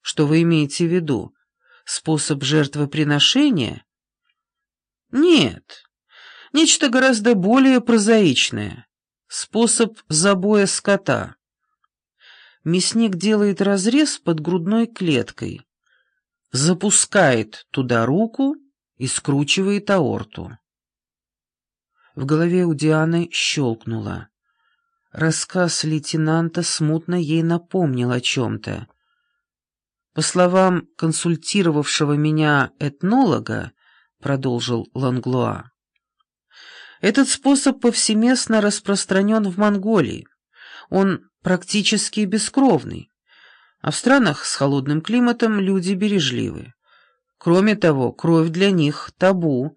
Что вы имеете в виду? Способ жертвоприношения? Нет, нечто гораздо более прозаичное. Способ забоя скота. Мясник делает разрез под грудной клеткой, запускает туда руку и скручивает аорту. В голове у Дианы щелкнуло. Рассказ лейтенанта смутно ей напомнил о чем-то. По словам консультировавшего меня этнолога, продолжил Ланглуа, этот способ повсеместно распространен в Монголии. Он практически бескровный, а в странах с холодным климатом люди бережливы. Кроме того, кровь для них табу.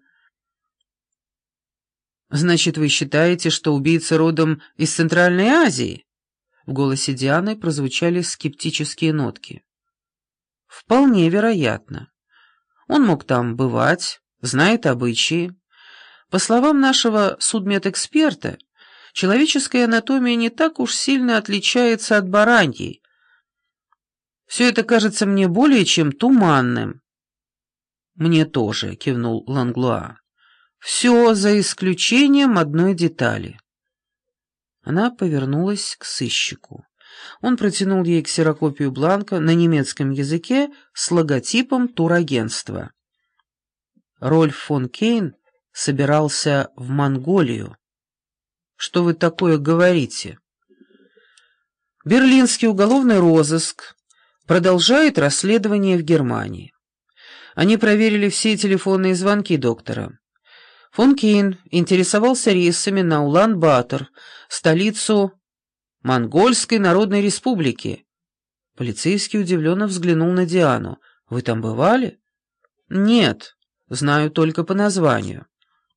«Значит, вы считаете, что убийца родом из Центральной Азии?» В голосе Дианы прозвучали скептические нотки. «Вполне вероятно. Он мог там бывать, знает обычаи. По словам нашего судмедэксперта, человеческая анатомия не так уж сильно отличается от бараньей. Все это кажется мне более чем туманным». «Мне тоже», — кивнул Ланглуа. «Все за исключением одной детали». Она повернулась к сыщику. Он протянул ей ксерокопию бланка на немецком языке с логотипом турагентства. Рольф фон Кейн собирался в Монголию. «Что вы такое говорите?» Берлинский уголовный розыск продолжает расследование в Германии. Они проверили все телефонные звонки доктора. Фон Кейн интересовался рейсами на Улан-Батор, столицу Монгольской Народной Республики. Полицейский удивленно взглянул на Диану. «Вы там бывали?» «Нет, знаю только по названию».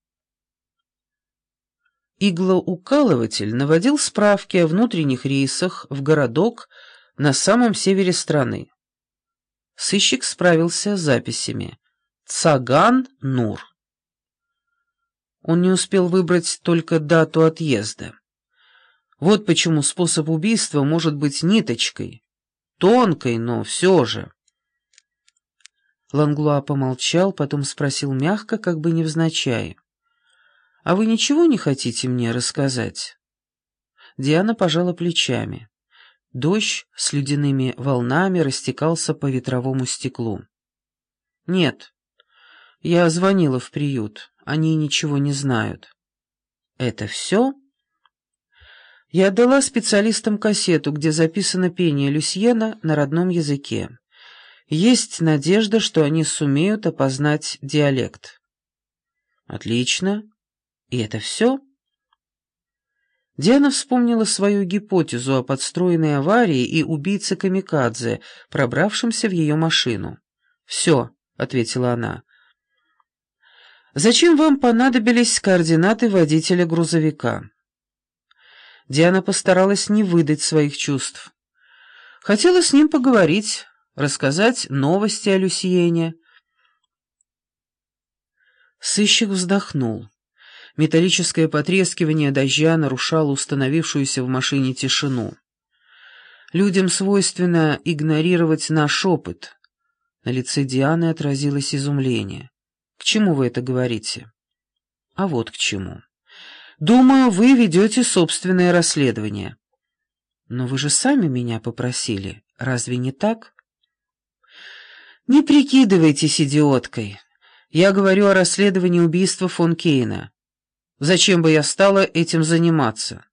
Иглоукалыватель наводил справки о внутренних рейсах в городок на самом севере страны. Сыщик справился с записями. Цаган-Нур. Он не успел выбрать только дату отъезда. Вот почему способ убийства может быть ниточкой. Тонкой, но все же. Ланглуа помолчал, потом спросил мягко, как бы невзначай. «А вы ничего не хотите мне рассказать?» Диана пожала плечами. Дождь с ледяными волнами растекался по ветровому стеклу. «Нет, я звонила в приют. Они ничего не знают». «Это все?» Я отдала специалистам кассету, где записано пение Люсьена на родном языке. Есть надежда, что они сумеют опознать диалект. «Отлично. И это все?» Диана вспомнила свою гипотезу о подстроенной аварии и убийце камикадзе, пробравшемся в ее машину. «Все», — ответила она. «Зачем вам понадобились координаты водителя грузовика?» Диана постаралась не выдать своих чувств. Хотела с ним поговорить, рассказать новости о Люсьене. Сыщик вздохнул. Металлическое потрескивание дождя нарушало установившуюся в машине тишину. Людям свойственно игнорировать наш опыт. На лице Дианы отразилось изумление. «К чему вы это говорите?» «А вот к чему. Думаю, вы ведете собственное расследование». «Но вы же сами меня попросили. Разве не так?» «Не прикидывайтесь идиоткой. Я говорю о расследовании убийства фон Кейна. Зачем бы я стала этим заниматься?